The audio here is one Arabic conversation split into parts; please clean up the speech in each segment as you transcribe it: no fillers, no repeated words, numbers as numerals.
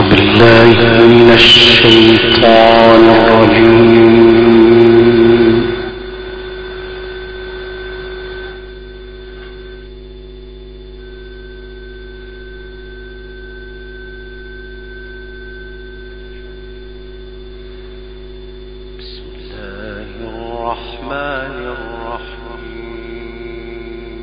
بالله من الشيطان الرجيم. بسم الله الرحمن الرحيم.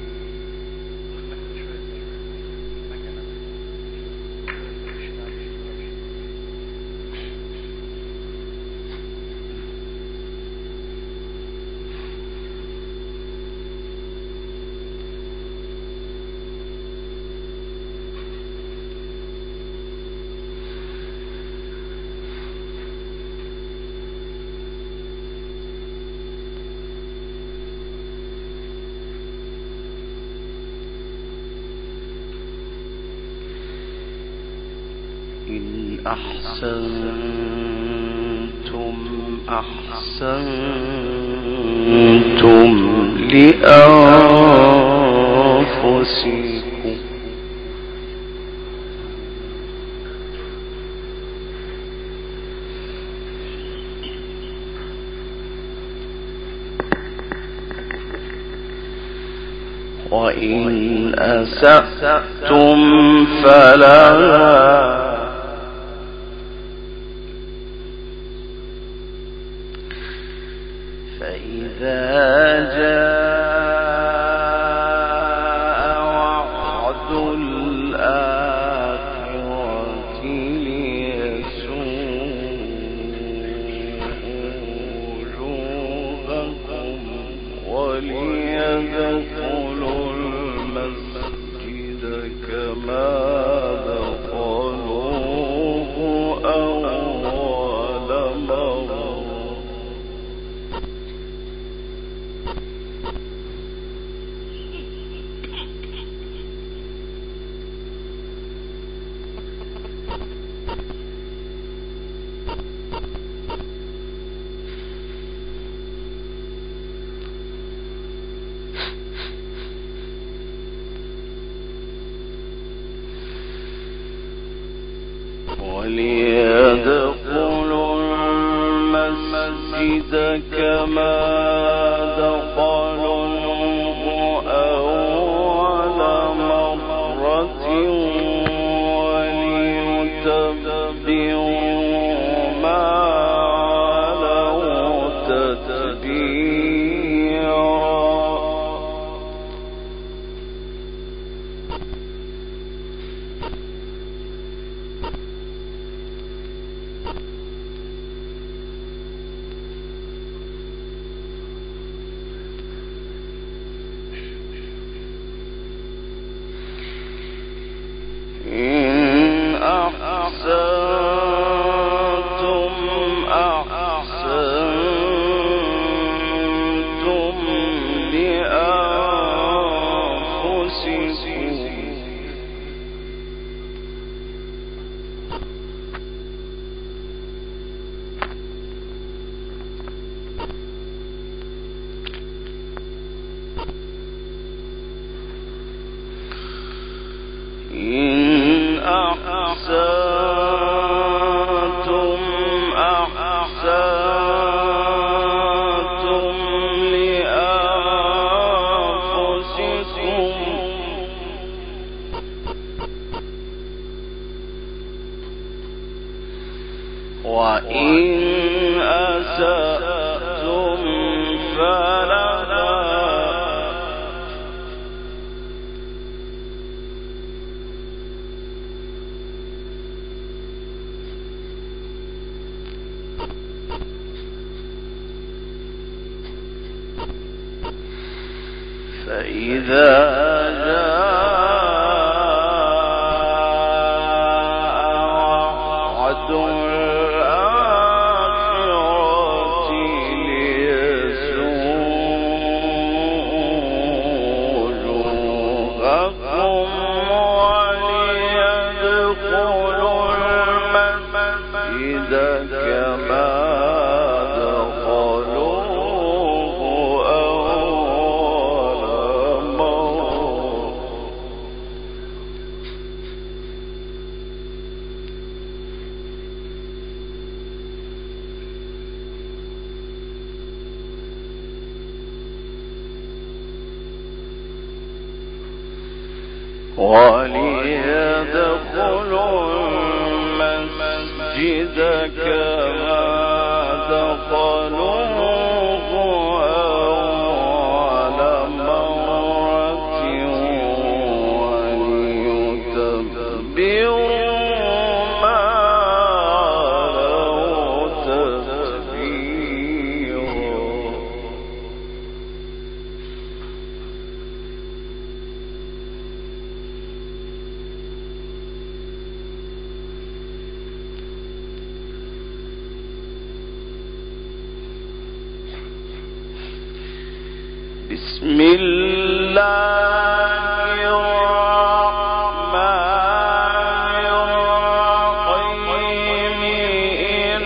إن أحسنتم أحسنتم لأنفسكم وإن أسأتم فلها فإذا جاء وعد الآخرة ليسوءوا وجوهكم وليدخلوا المسجد كما دخلوه أول مرة وليدخلوا المسجد كما دخلوه أول مرة وليتبعوا ما علوا تتبيرا إن أحسنتم أحسنتم لأنفسكم إن أحسنتم أحسنتم لأنفسكم وإن أسأتم فلها فإذا جاء وعد الآخرة ليسوءوا وجوهكم وليدخلوا المسجد كما دخلوه أول مرة وليدخلوا المسجد كما دخلوه أول مرة وليتبروا ما علوا تتبيرا. بسم الله الرحمن الرحيم. إن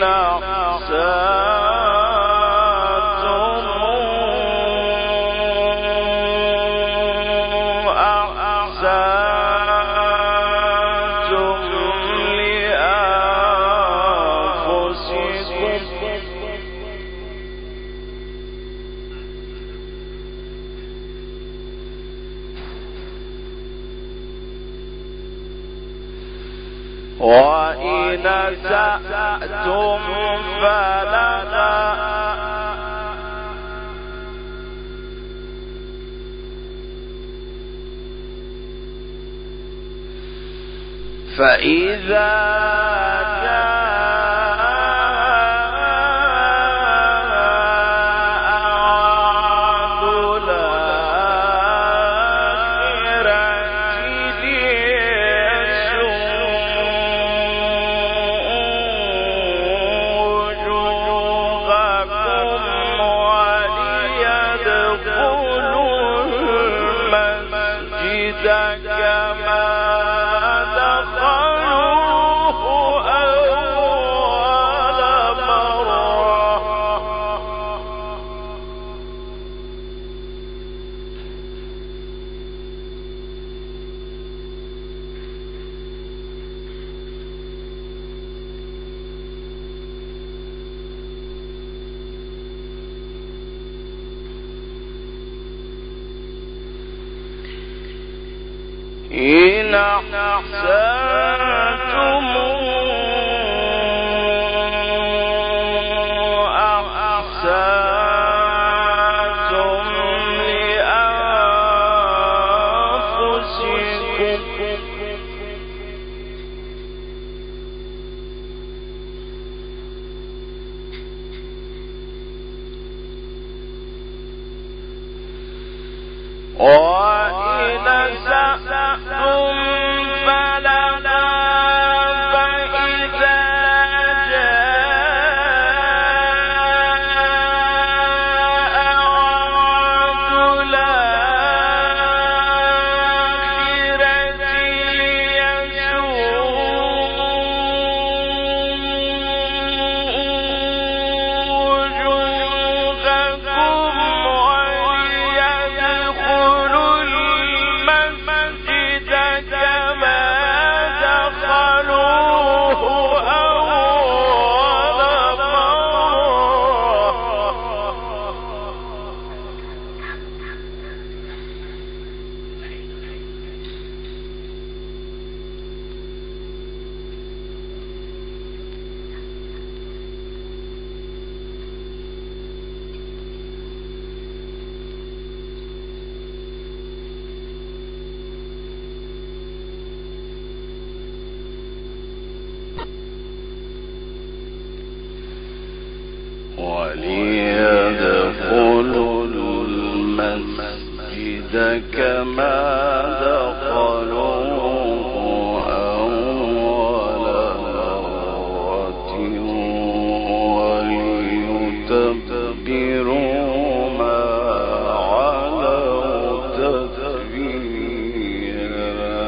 أحسنتم أحسنتم لأنفسكم وإن أسأتم فلها فإذا إن أحسنتم أحسنتم لأنفسكم وإن أسأتم فلها فإذا جاء وعد الآخرة وليدخلوا المسجد كما دخلوه أول مرة وليتبروا ما علوا تتبيرا.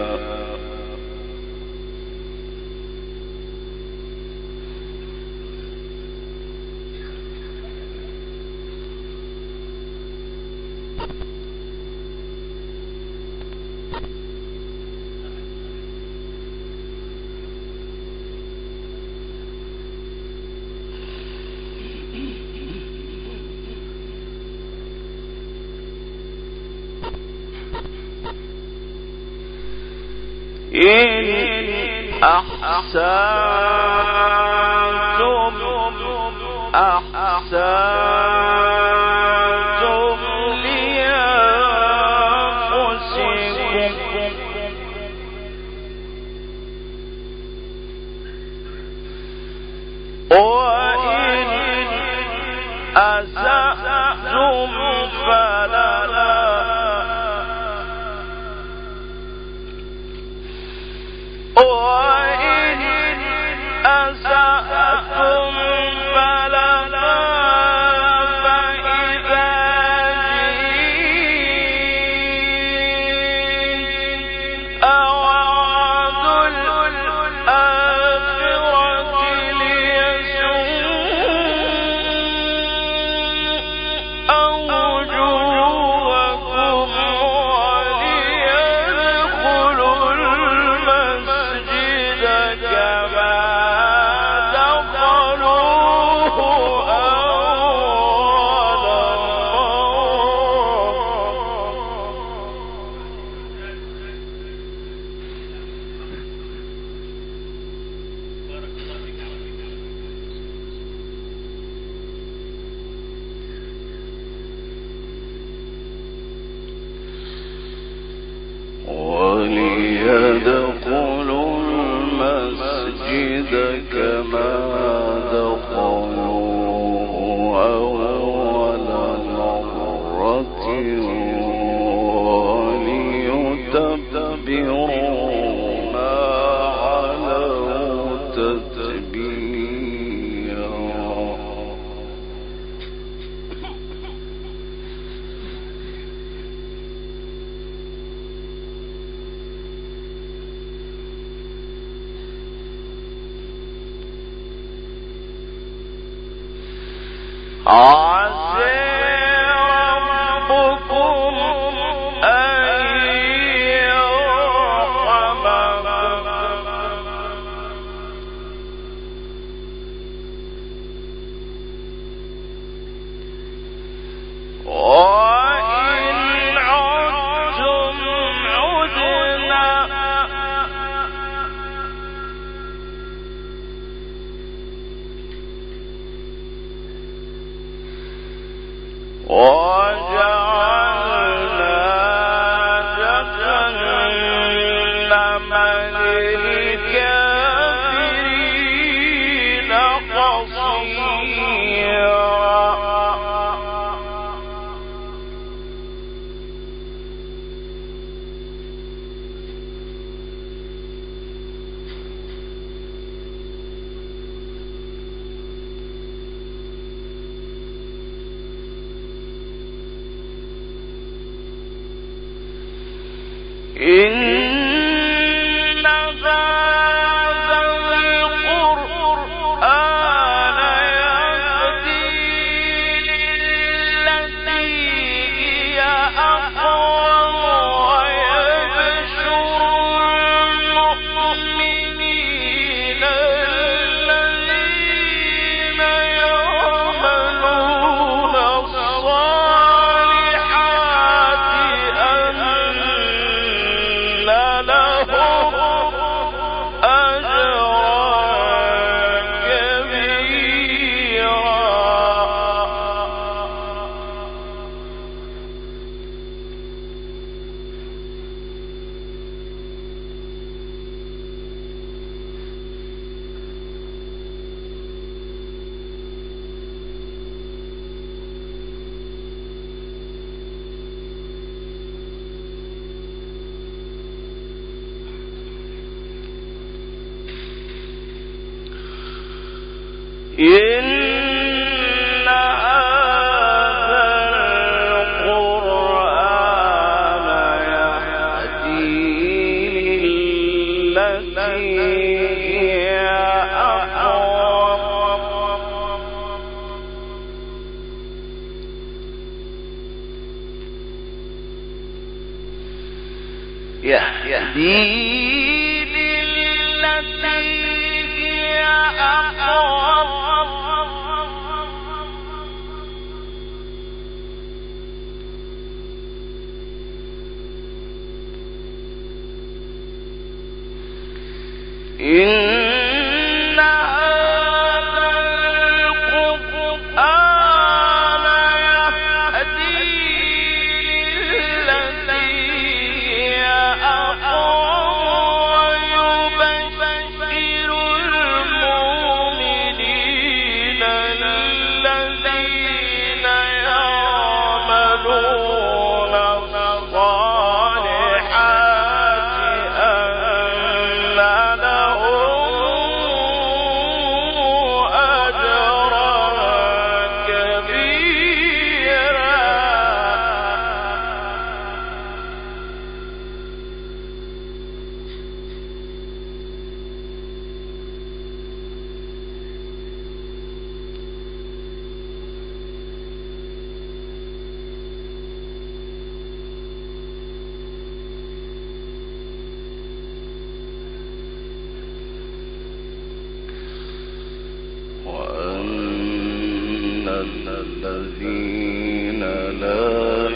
الذين لا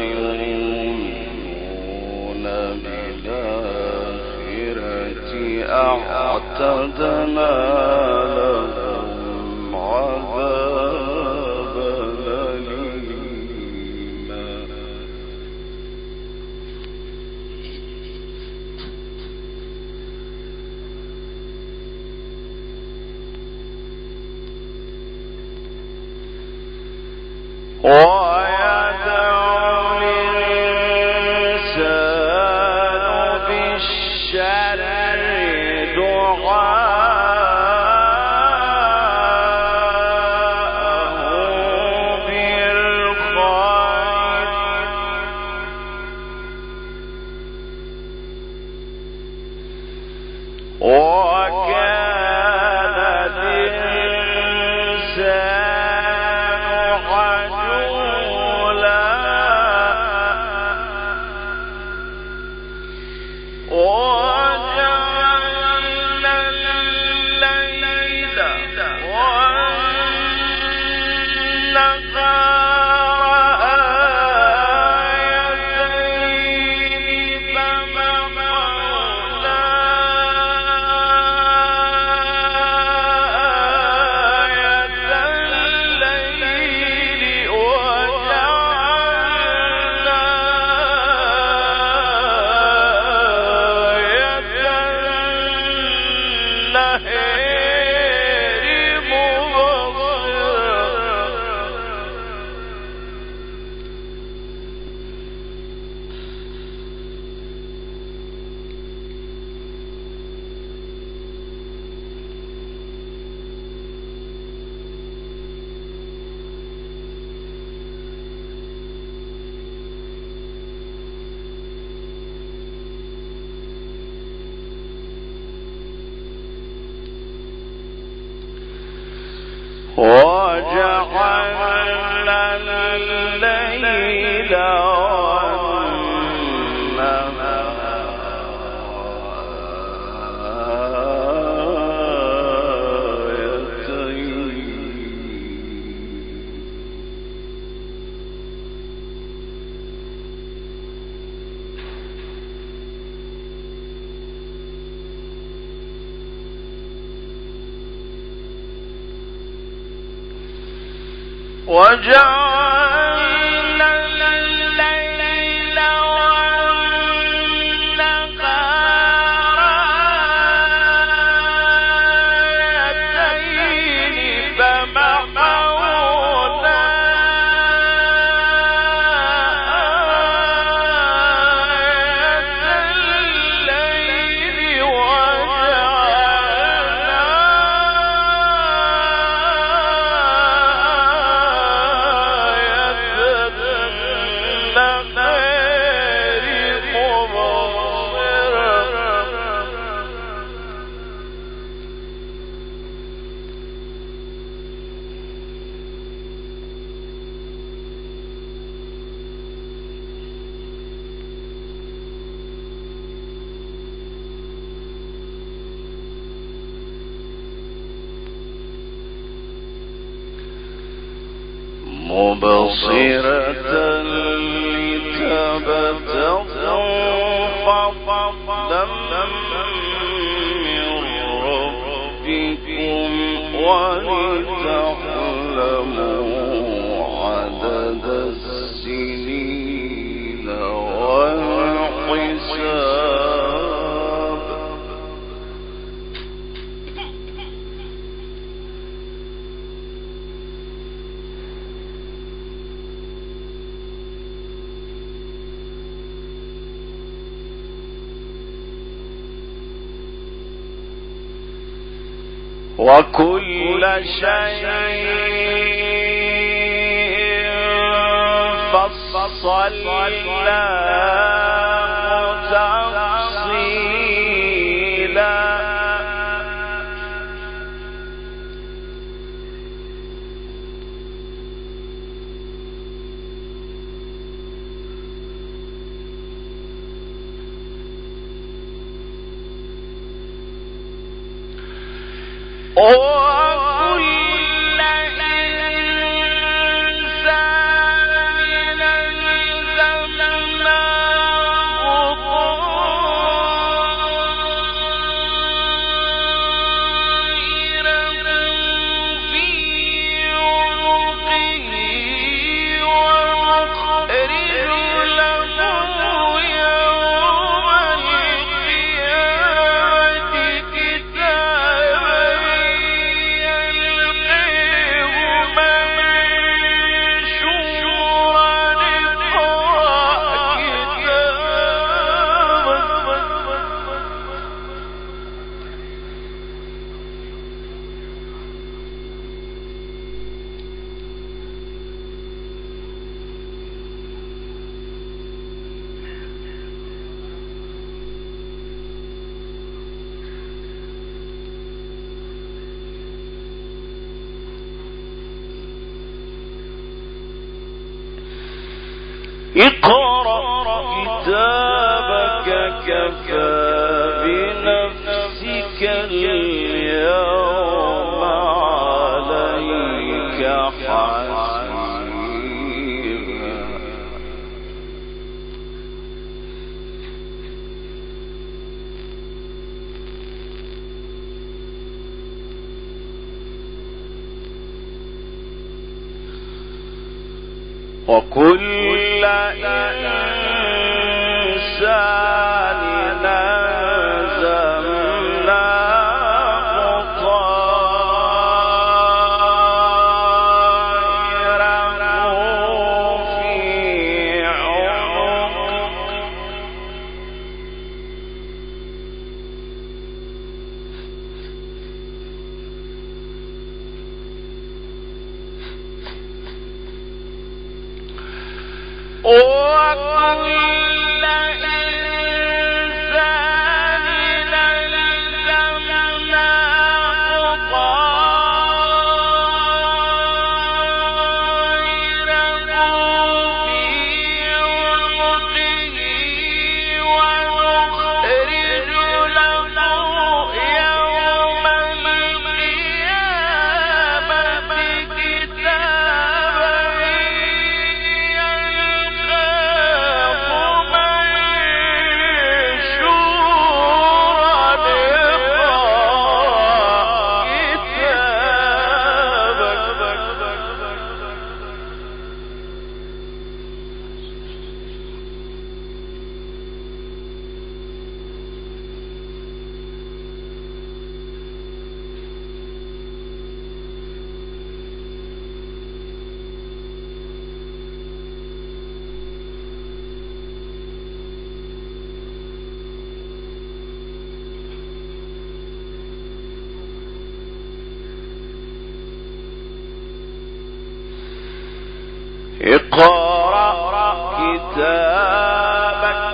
يؤمنون بالآخرة أعتدنا لهم عذابا أليما. وجعلنا الليل وجعلنا الليل والنهار آيتين فمحونا آية الليل مبصرة لتبتغوا فضلا من ولتعلموا عدد السنين والحساب. وكل شيء فصلناه تفصيلا. وكل إنسان ألزمناه طائره في عنقه ونخرج له يوم القيامة كتابا اقرأ كتابك كفى بنفسك اليوم عليك حسيبا. وكل إنسان ألزمناه طائره في عنقه وكل إنسان ألزمناه طائره في عنقه ونخرج له يوم القيامة كتابا اقرأ كتابك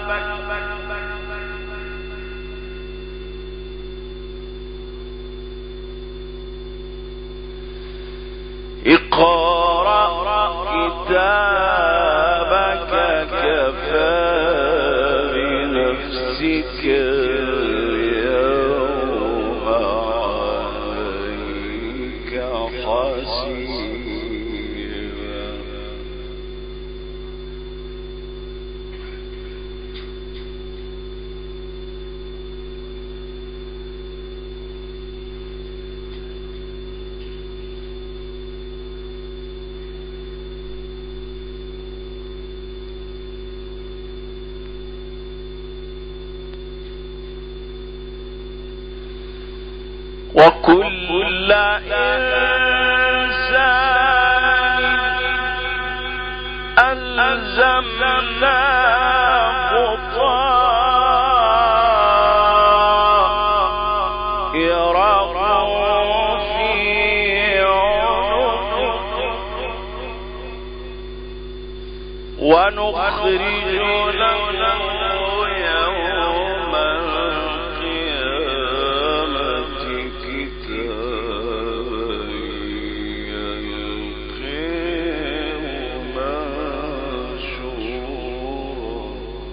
كفى بنفسك اليوم عليك حسيبا. وكل إنسان ألزمناه طائره في عنقه ونخرج له يوم القيامة كتابا يلقيه منشورا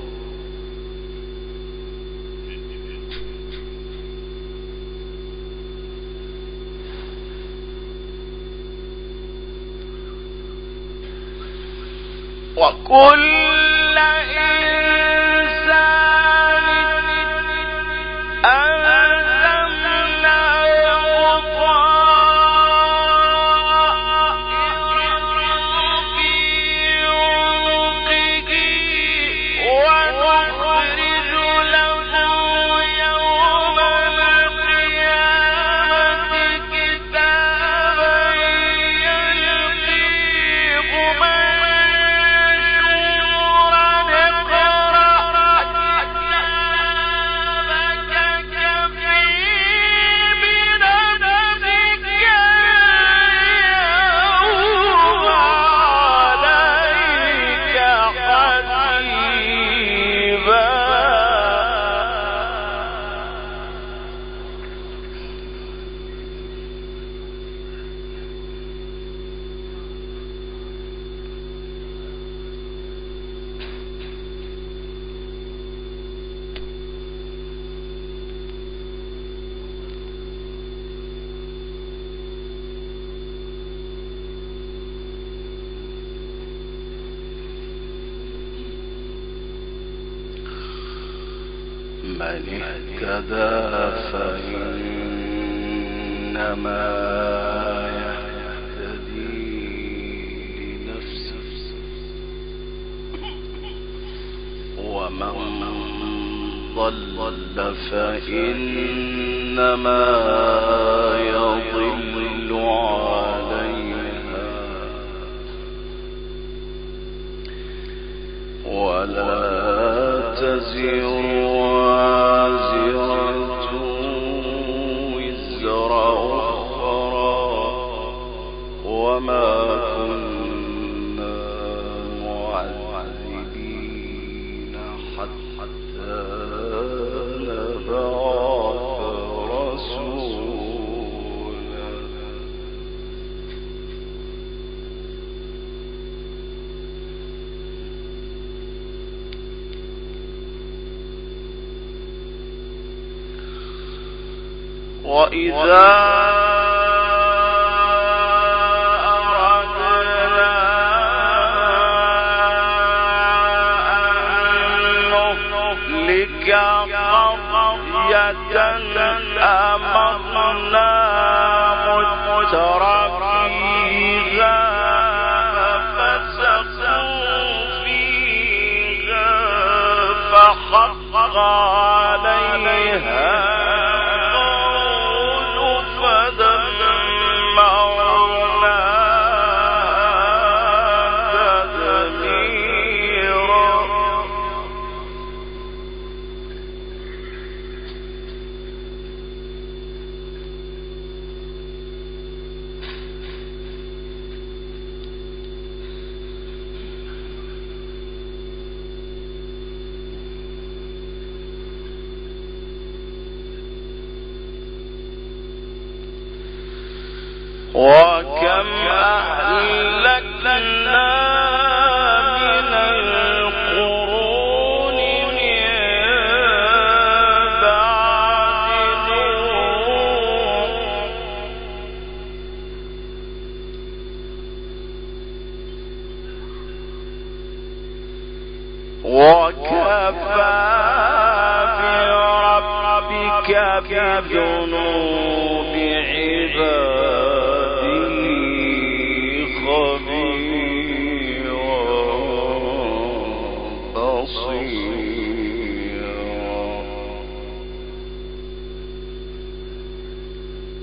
وكل إنسان ألزمناه طائره في عنقه ونخرج له يوم القيامة كتابا يلقيه من اهتدى فإنما يهتدي لنفسه ومن ضل فإنما يضل عليها ولا تزر وازرة وزر أخرى وما كنا معذبين حتى نبعث رسولا وإذا أردنا أن نهلك قرية أمرنا مترفيها ففسقوا فيها فحق عليها وكم أهلكنا من القرون من بعد نوح وكفى بربك بذنوب عباده خبيرا بصيرا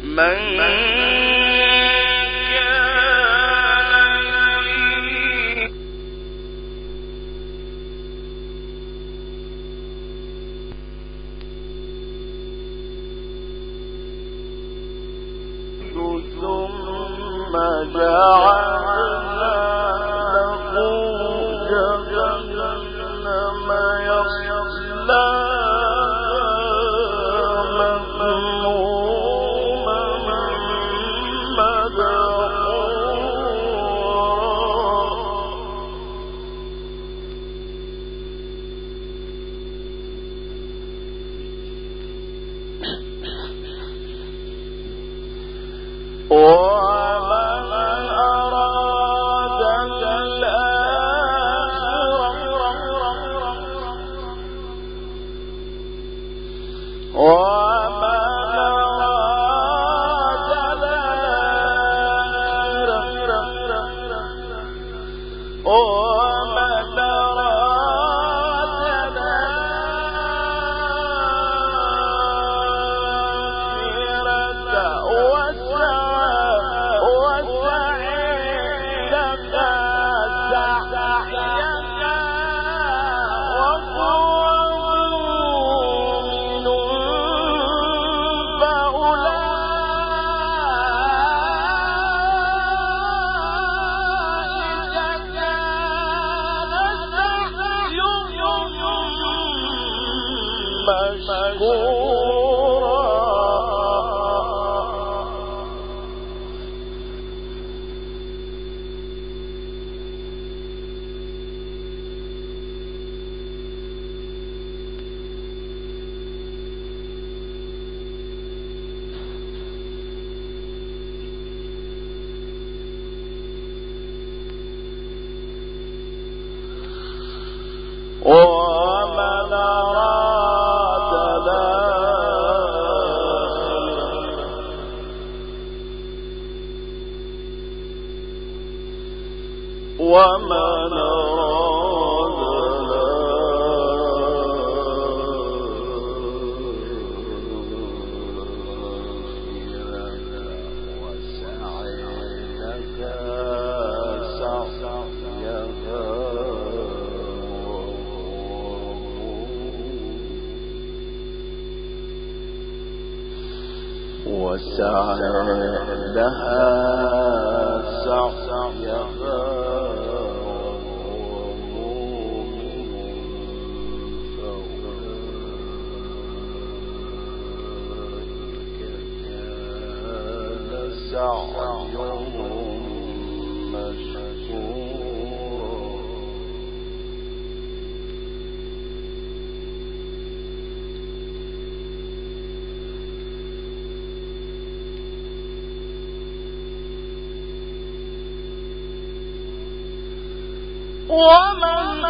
ومن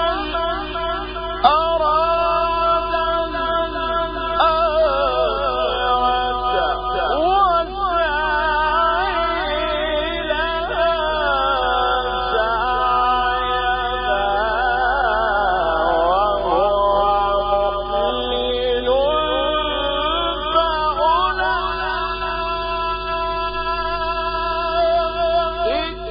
أراد الآخرة وسعي لها سعيها وهو مؤمن فأولئك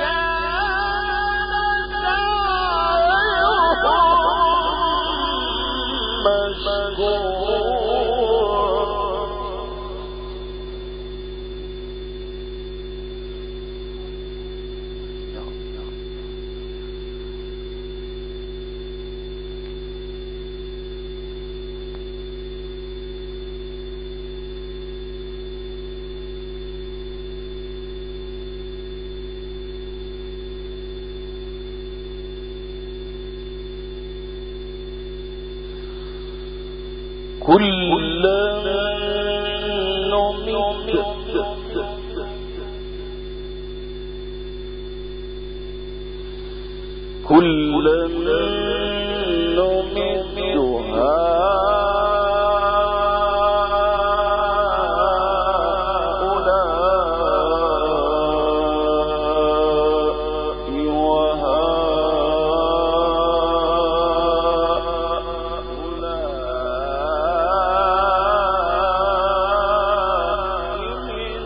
كلا نمد هؤلاء وهؤلاء من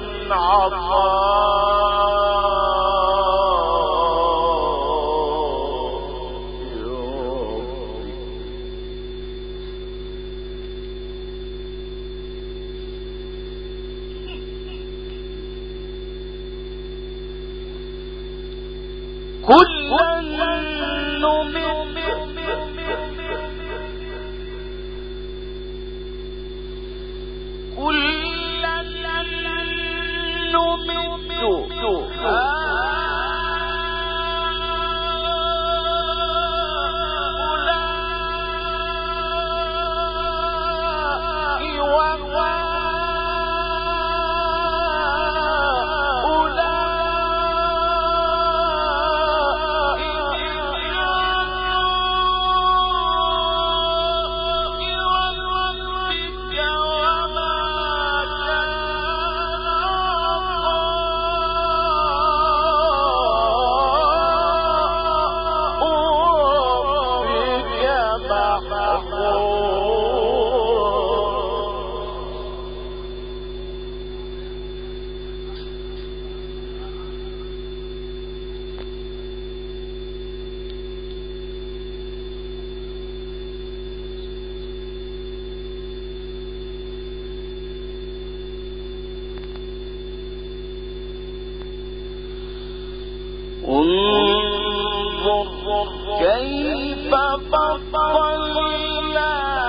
كلا نمد انظر كيف فضلنا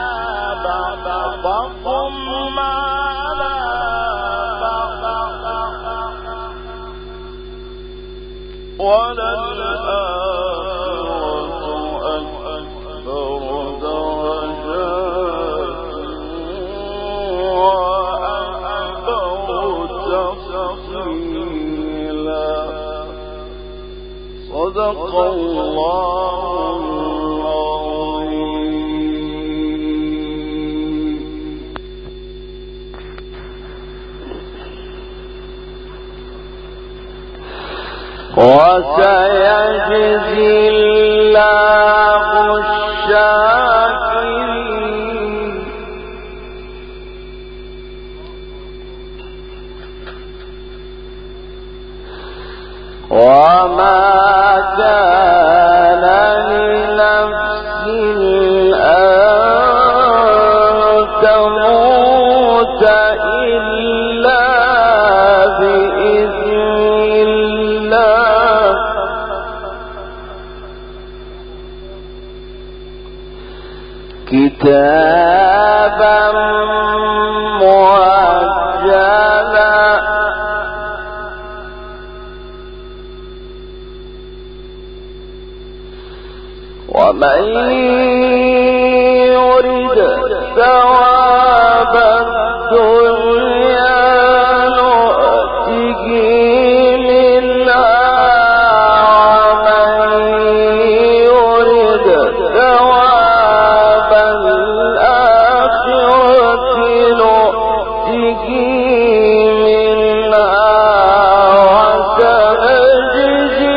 بعضهم على بعض وللآخرة أكبر درجات وأكبر تفضيلا. صدق الله العظيم. وسيجزي الله الشاكرين. وما كان لنفس أن تموت إلا بإذن الله كتابا مؤجلا. ومن يرد ثواب الدنيا نؤته منها ومن يرد ثواب الآخرة نؤته منها وسنجزي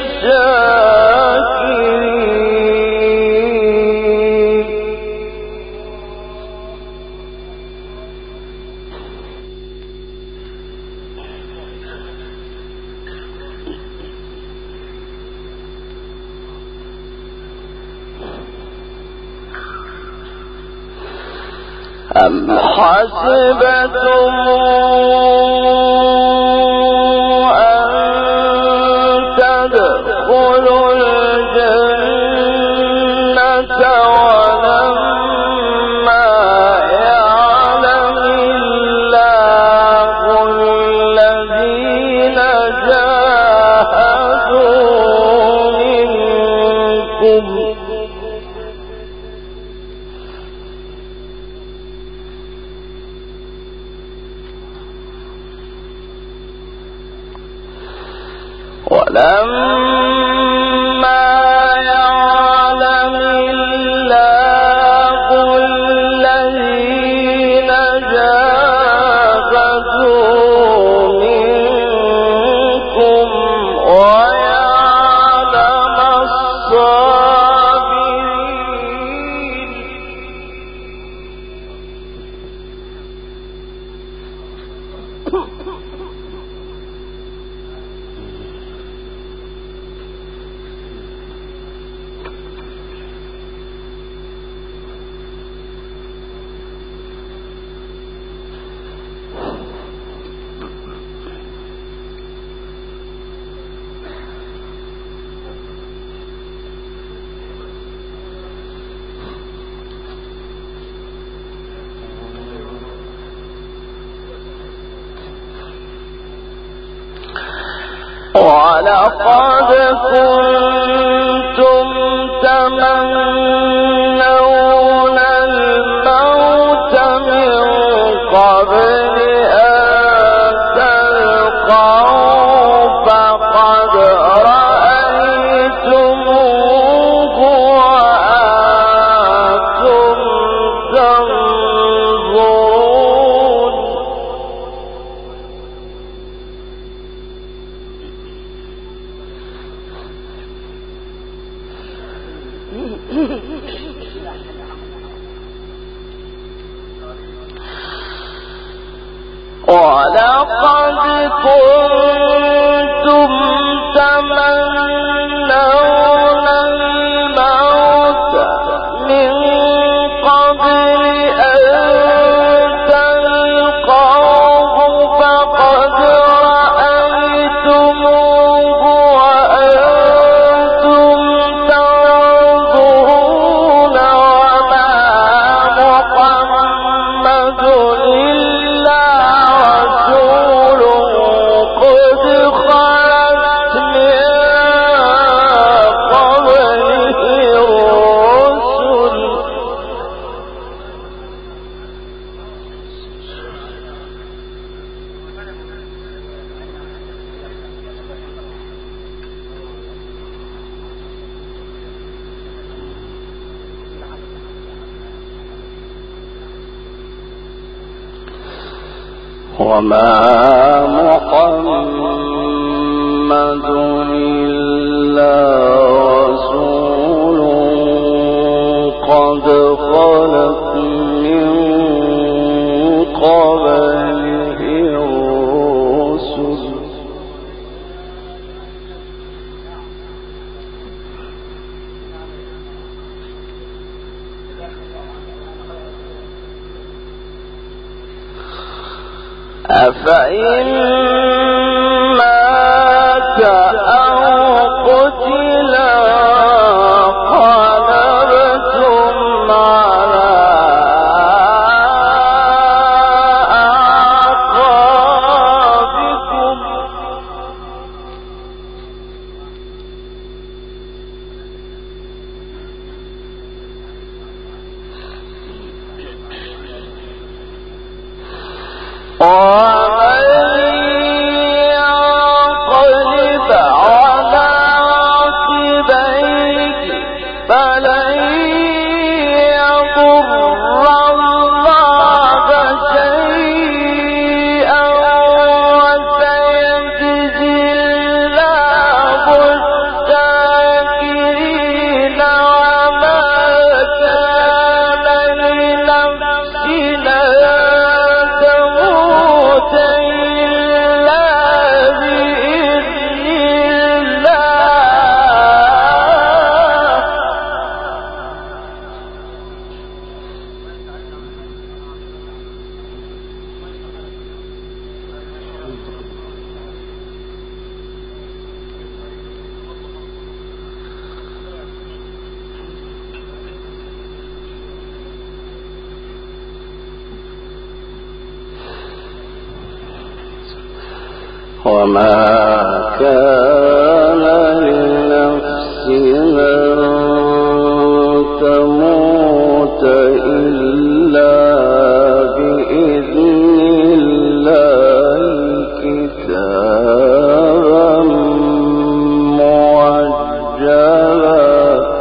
الشاكرين. أم حسبتم أن تدخلوا الجنة ولما يعلم الله الذين جاهدوا منكم ولما يعلم الله الذين جاهدوا منكم ويعلم الصابرين. ولقد كنتم تمنون الموت من قبل أن تلقوه فقد رأيتموه وأنتم تنظرون ولقد كنتم تمنون الموت من قبل أن تلقوه فقد رأيتموه وأنتم تنظرون وما محمد إلا رسول قد خلت من قبله الرسل وما محمد إلا رسول قد خلت من قبله الرسل أفإن مات أو قتل انقلبتم على أعقابكم ومن ينقلب على عقبيه فلن يضر الله شيئا وسيجزي الله الشاكرين وما كان لنفس تموت إلا بإذن وما كان لنفس أن تموت إلا بإذن الله كتابا مؤجلا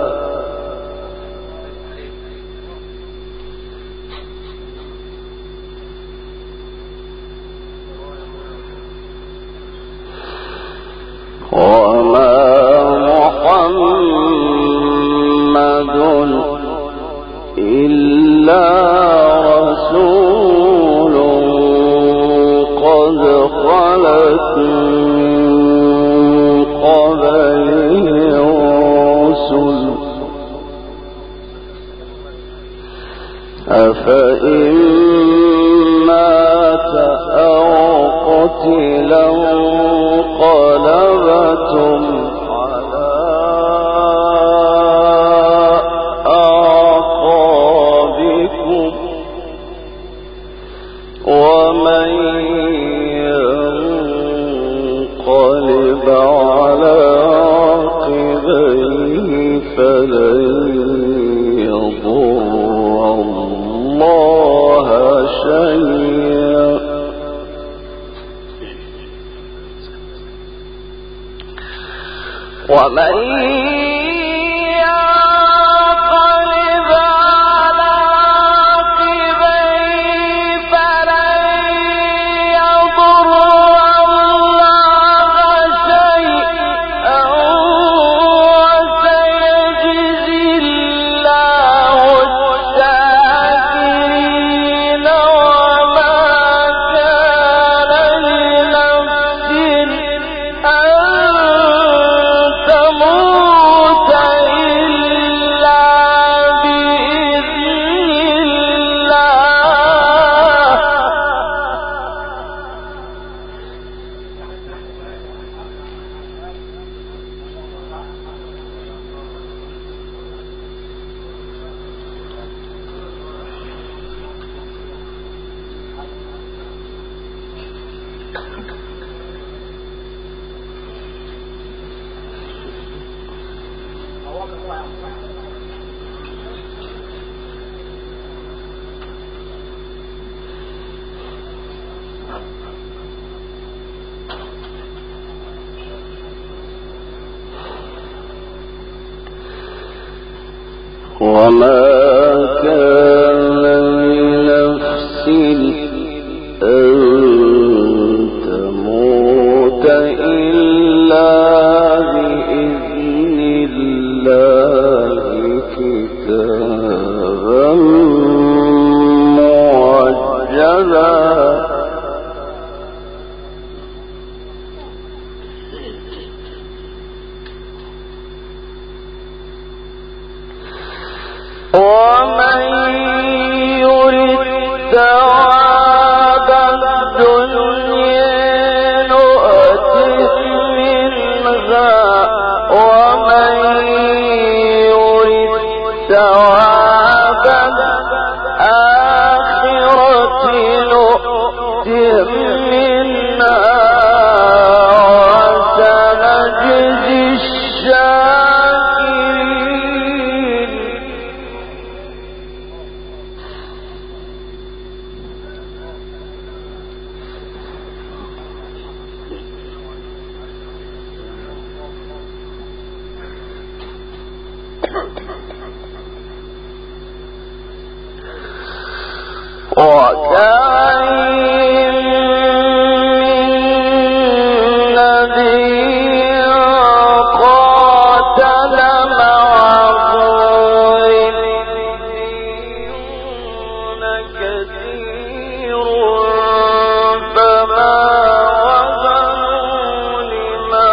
وما محمد إلا رسول قد خلت من قبله الرسل أفإن مات أو قتل انقلبتم على أعقابكم ومن ينقلب على وما كان لنفس أن تموت إلا بإذن الله كتابا مؤجلا ومن يرد ثواب الدنيا نؤته منها ومن يرد ثواب الآخرة نؤته منها وسنجزي الشاكرين. وكاين من نبي قاتل معه ربيون كثير فما وهنوا لما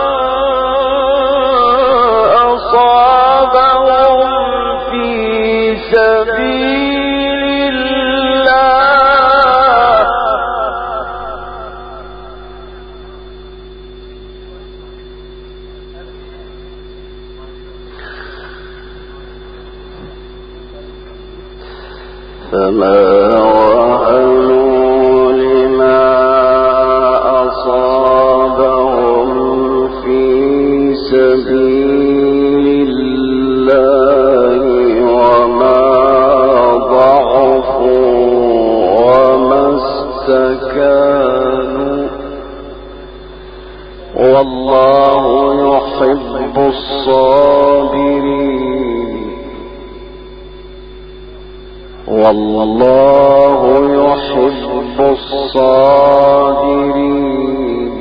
أصابهم في سبيل فما وهنوا لما أصابهم في سبيل الله وما ضعفوا وما استكانوا والله يحب الصابرين والله يحب الصابرين.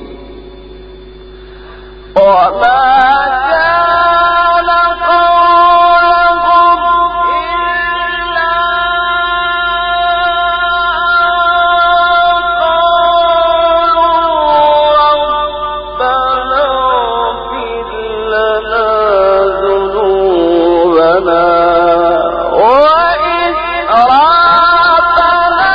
وما كان قولهم إلا قالوا ربنا اغفر لنا ذنوبنا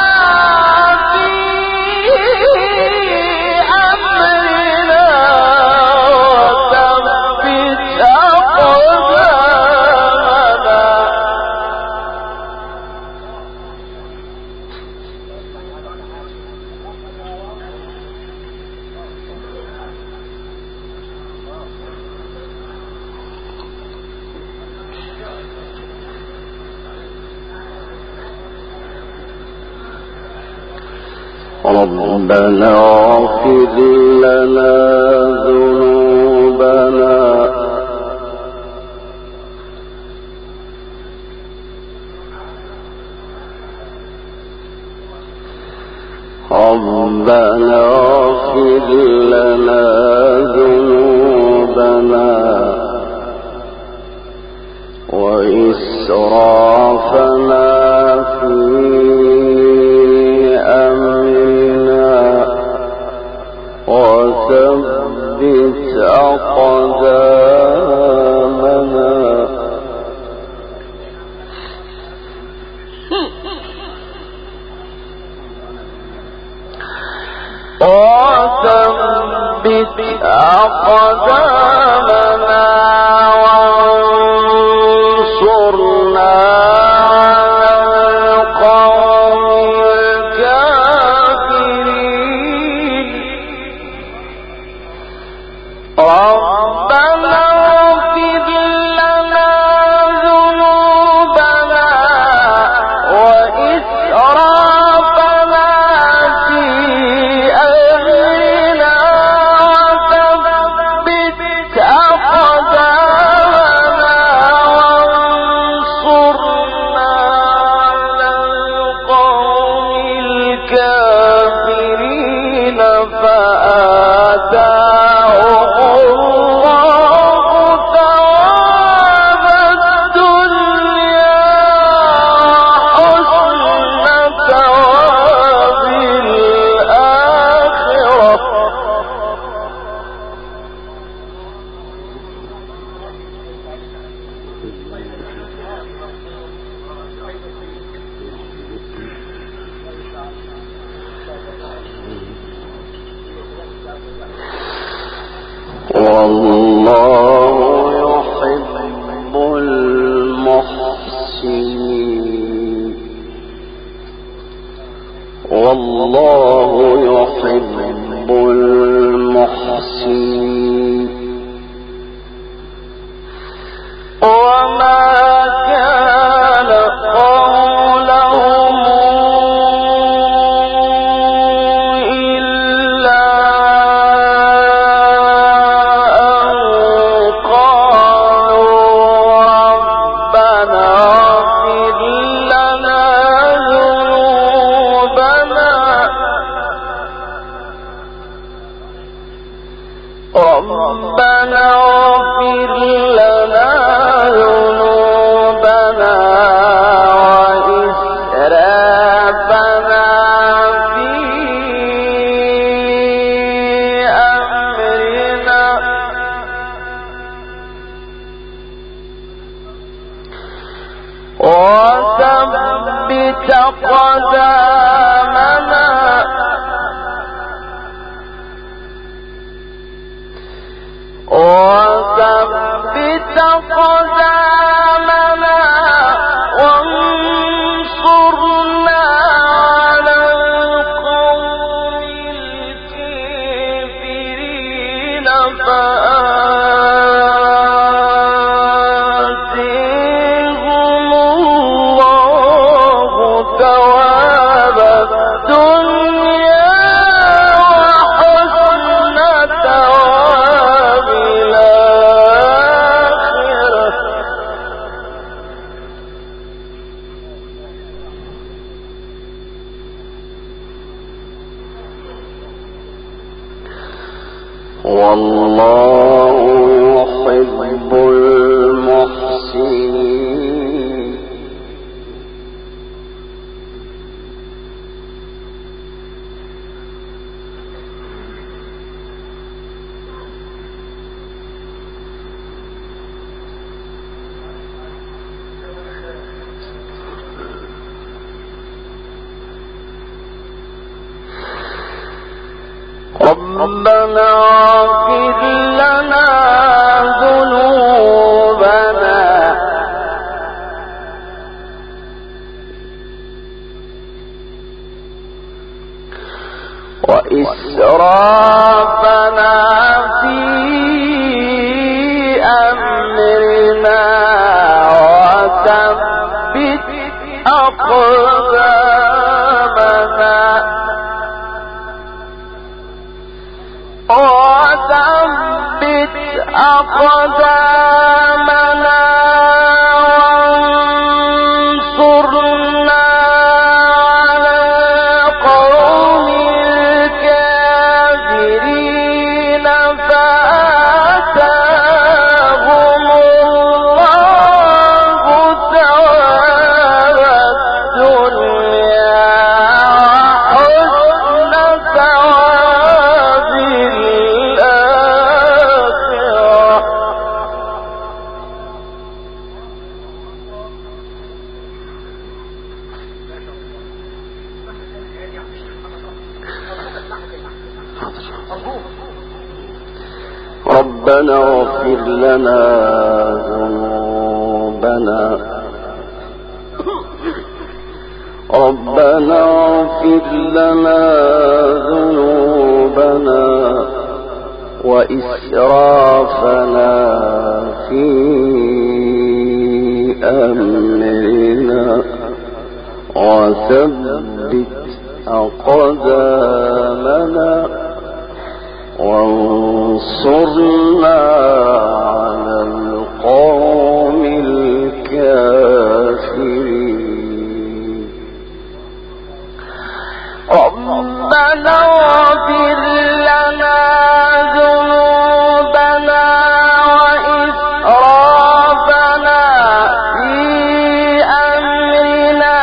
ربنا اغفر لنا ذنوبنا ربنا اغفر لنا ذنوبنا وإسرافنا في أمرنا وثبت أقدامنا وانصرنا على القوم الكافرين ربنا اغفر لنا ذنوبنا وإسرافنا في أمرنا وثبت أقدامنا وانصرنا على القوم الكافرين فآتاهم الله ثواب الدنيا وحسن ثواب الآخرة والله يحب المحسنين والله يحب المحسنين وما كان قولهم إلا أن قالوا ربنا اغفر لنا ذنوبنا ربنا اغفر لنا ذنوبنا وإسرافنا في أمرنا وثبت أقدامنا وثبت أقدامنا وانصرنا على القوم الكافرين فآتهم الله ثواب الدنيا وحسن ثواب الآخرة والله يحب المحسنين ربنا اغفر لنا ذنوبنا وإسرافنا في أمرنا وثبت أقدامنا وثبت أقدامنا وانصرنا على القوم ربنا اغفر لنا ذنوبنا ربنا اغفر لنا ذنوبنا وإسرافنا في أمرنا وثبت أقدامنا وانصرنا على القوم الكافرين ربنا اغفر لنا ذنوبنا وإسرافنا في أمرنا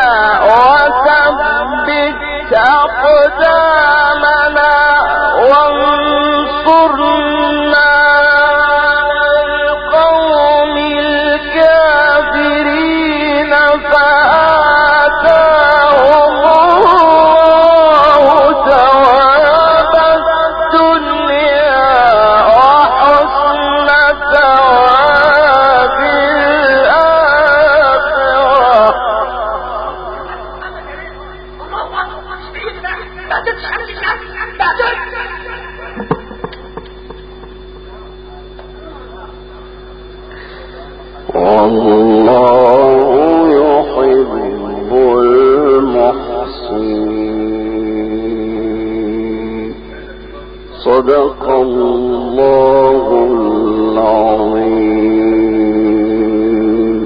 وثبت أقدامنا وانصرنا على القوم الكافرين فآتاهم الله ثواب الدنيا وحسن ثواب والله يحب المحسنين صدق الله العظيم.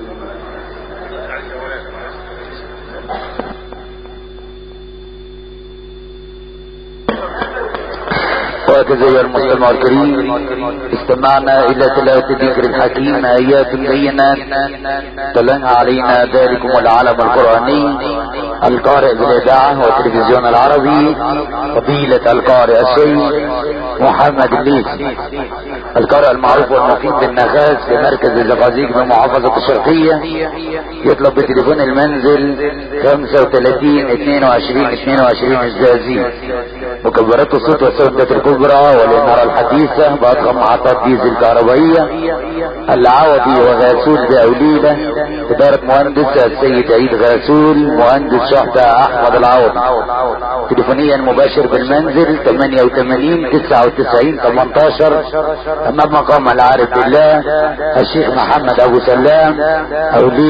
وهكذا يا المستمع الكريم استمعنا الى تلاوة الذكر الحكيم ايات بينات تلنها علينا ذلكم العلم القرآني القارئ بالاذاعة والتلفزيون العربي فضيلة القارئ الشيخ محمد الليثي القارئ المعروف والمقيم بالنخاس في مركز الزقازيق بمحافظة الشرقية. يطلب بتليفون المنزل 35 22 22 الزقازيق. مكبرات الصوت والسودات الكبرى والإنارة الحديثة بأضخم محطات ديزل كهربائية العوضي وغاسول بأوليلة إدارة مهندس السيد عيد غاسول مهندس شحتة أحمد العوضي. تليفونيا مباشر بالمنزل 88 99 18 أمام مقام العارف بالله الشيخ محمد أبو سلام أوليلة.